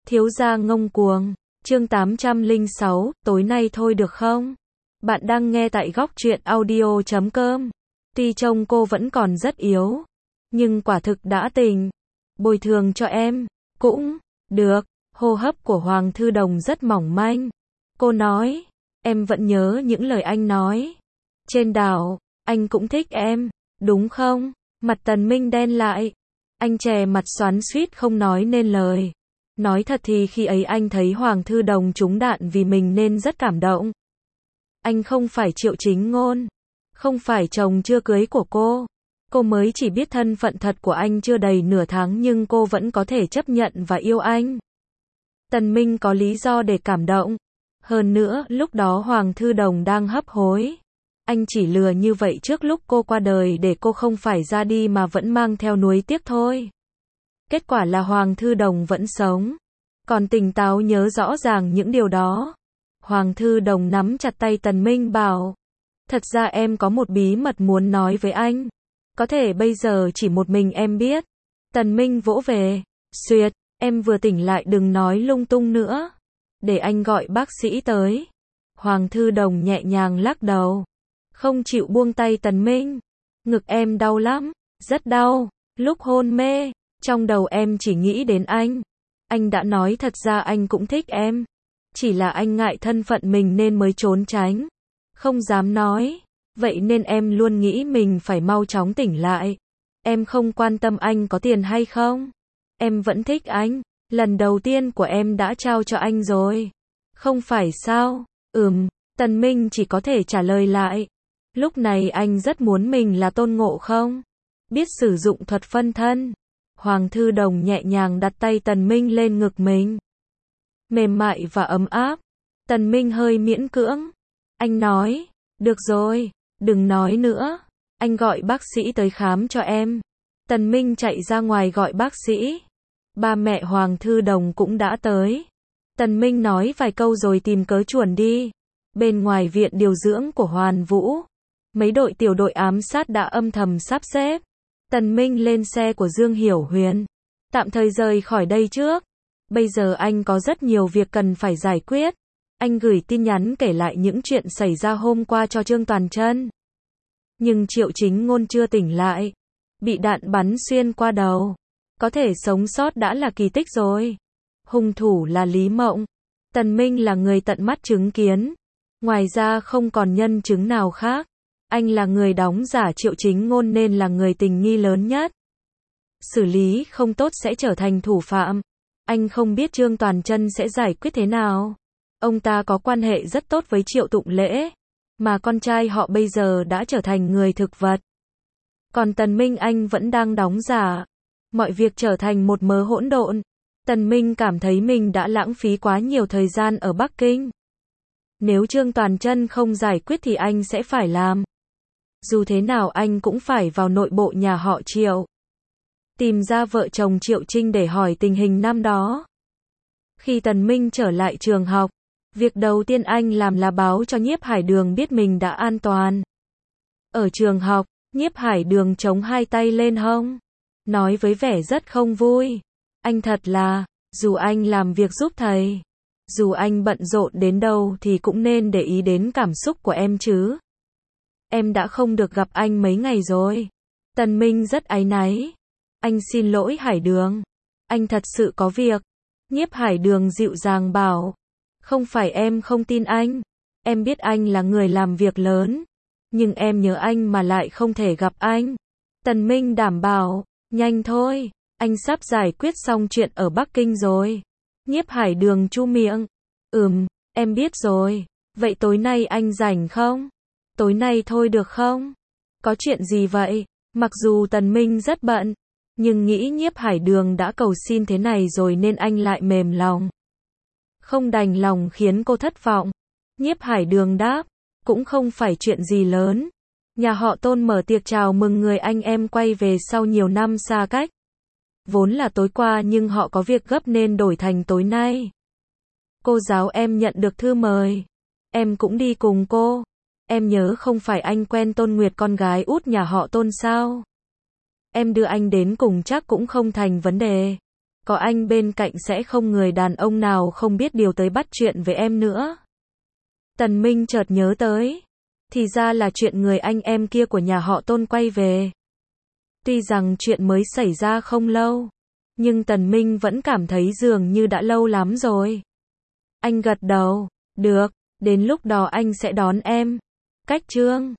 Thiếu gia ngông cuồng. Chương 806, tối nay thôi được không? Bạn đang nghe tại góc truyện audio.com. Tuy trông cô vẫn còn rất yếu, nhưng quả thực đã tỉnh. Bồi thường cho em, cũng được. Hô hấp của Hoàng Thư Đồng rất mỏng manh. Cô nói, em vẫn nhớ những lời anh nói. Trên đảo, anh cũng thích em, đúng không? Mặt Tần Minh đen lại. Anh chè mặt xoắn xuýt không nói nên lời. Nói thật thì khi ấy anh thấy Hoàng Thư Đồng trúng đạn vì mình nên rất cảm động. Anh không phải Triệu Chính Ngôn, không phải chồng chưa cưới của cô. Cô mới chỉ biết thân phận thật của anh chưa đầy nửa tháng nhưng cô vẫn có thể chấp nhận và yêu anh. Tần Minh có lý do để cảm động. Hơn nữa, lúc đó Hoàng Thư Đồng đang hấp hối. Anh chỉ lừa như vậy trước lúc cô qua đời để cô không phải ra đi mà vẫn mang theo nuối tiếc thôi. Kết quả là Hoàng Thư Đồng vẫn sống, còn tỉnh táo nhớ rõ ràng những điều đó. Hoàng Thư Đồng nắm chặt tay Tần Minh bảo, thật ra em có một bí mật muốn nói với anh. Có thể bây giờ chỉ một mình em biết. Tần Minh vỗ về, xuyệt, em vừa tỉnh lại đừng nói lung tung nữa. Để anh gọi bác sĩ tới. Hoàng Thư Đồng nhẹ nhàng lắc đầu, không chịu buông tay Tần Minh. Ngực em đau lắm, rất đau, lúc hôn mê. Trong đầu em chỉ nghĩ đến anh. Anh đã nói thật ra anh cũng thích em. Chỉ là anh ngại thân phận mình nên mới trốn tránh. Không dám nói. Vậy nên em luôn nghĩ mình phải mau chóng tỉnh lại. Em không quan tâm anh có tiền hay không. Em vẫn thích anh. Lần đầu tiên của em đã trao cho anh rồi. Không phải sao? Tần Minh chỉ có thể trả lời lại. Lúc này anh rất muốn mình là Tôn Ngộ Không. Biết sử dụng thuật phân thân. Hoàng Thư Đồng nhẹ nhàng đặt tay Tần Minh lên ngực mình. Mềm mại và ấm áp. Tần Minh hơi miễn cưỡng. Anh nói, được rồi, đừng nói nữa. Anh gọi bác sĩ tới khám cho em. Tần Minh chạy ra ngoài gọi bác sĩ. Ba mẹ Hoàng Thư Đồng cũng đã tới. Tần Minh nói vài câu rồi tìm cớ chuồn đi. Bên ngoài viện điều dưỡng của Hoàn Vũ, mấy đội tiểu đội ám sát đã âm thầm sắp xếp. Tần Minh lên xe của Dương Hiểu Huyền, tạm thời rời khỏi đây trước. Bây giờ anh có rất nhiều việc cần phải giải quyết. Anh gửi tin nhắn kể lại những chuyện xảy ra hôm qua cho Trương Toàn Chân. Nhưng Triệu Chính Ngôn chưa tỉnh lại, bị đạn bắn xuyên qua đầu. Có thể sống sót đã là kỳ tích rồi. Hung thủ là Lý Mộng. Tần Minh là người tận mắt chứng kiến. Ngoài ra không còn nhân chứng nào khác. Anh là người đóng giả Triệu Chính Ngôn nên là người tình nghi lớn nhất. Xử lý không tốt sẽ trở thành thủ phạm. Anh không biết Trương Toàn Chân sẽ giải quyết thế nào. Ông ta có quan hệ rất tốt với Triệu Tụng Lễ, mà con trai họ bây giờ đã trở thành người thực vật. Còn Tần Minh anh vẫn đang đóng giả. Mọi việc trở thành một mớ hỗn độn. Tần Minh cảm thấy mình đã lãng phí quá nhiều thời gian ở Bắc Kinh. Nếu Trương Toàn Chân không giải quyết thì anh sẽ phải làm. Dù thế nào anh cũng phải vào nội bộ nhà họ Triệu. Tìm ra vợ chồng Triệu Trinh để hỏi tình hình năm đó. Khi Tần Minh trở lại trường học, việc đầu tiên anh làm là báo cho Nhiếp Hải Đường biết mình đã an toàn. Ở trường học, Nhiếp Hải Đường chống hai tay lên hông, nói với vẻ rất không vui. Anh thật là, dù anh làm việc giúp thầy, dù anh bận rộn đến đâu thì cũng nên để ý đến cảm xúc của em chứ. Em đã không được gặp anh mấy ngày rồi. Tần Minh rất áy náy. Anh xin lỗi Hải Đường. Anh thật sự có việc. Nhiếp Hải Đường dịu dàng bảo. Không phải em không tin anh. Em biết anh là người làm việc lớn. Nhưng em nhớ anh mà lại không thể gặp anh. Tần Minh đảm bảo. Nhanh thôi. Anh sắp giải quyết xong chuyện ở Bắc Kinh rồi. Nhiếp Hải Đường chu miệng. Em biết rồi. Vậy tối nay anh rảnh không? Tối nay thôi được không? Có chuyện gì vậy? Mặc dù Tần Minh rất bận, nhưng nghĩ Nhiếp Hải Đường đã cầu xin thế này rồi nên anh lại mềm lòng. Không đành lòng khiến cô thất vọng. Nhiếp Hải Đường đáp, cũng không phải chuyện gì lớn. Nhà họ Tôn mở tiệc chào mừng người anh em quay về sau nhiều năm xa cách. Vốn là tối qua nhưng họ có việc gấp nên đổi thành tối nay. Cô giáo em nhận được thư mời. Em cũng đi cùng cô. Em nhớ không phải anh quen Tôn Nguyệt con gái út nhà họ Tôn sao? Em đưa anh đến cùng chắc cũng không thành vấn đề. Có anh bên cạnh sẽ không người đàn ông nào không biết điều tới bắt chuyện với em nữa. Tần Minh chợt nhớ tới. Thì ra là chuyện người anh em kia của nhà họ Tôn quay về. Tuy rằng chuyện mới xảy ra không lâu, nhưng Tần Minh vẫn cảm thấy dường như đã lâu lắm rồi. Anh gật đầu, được, đến lúc đó anh sẽ đón em. Cách Trương.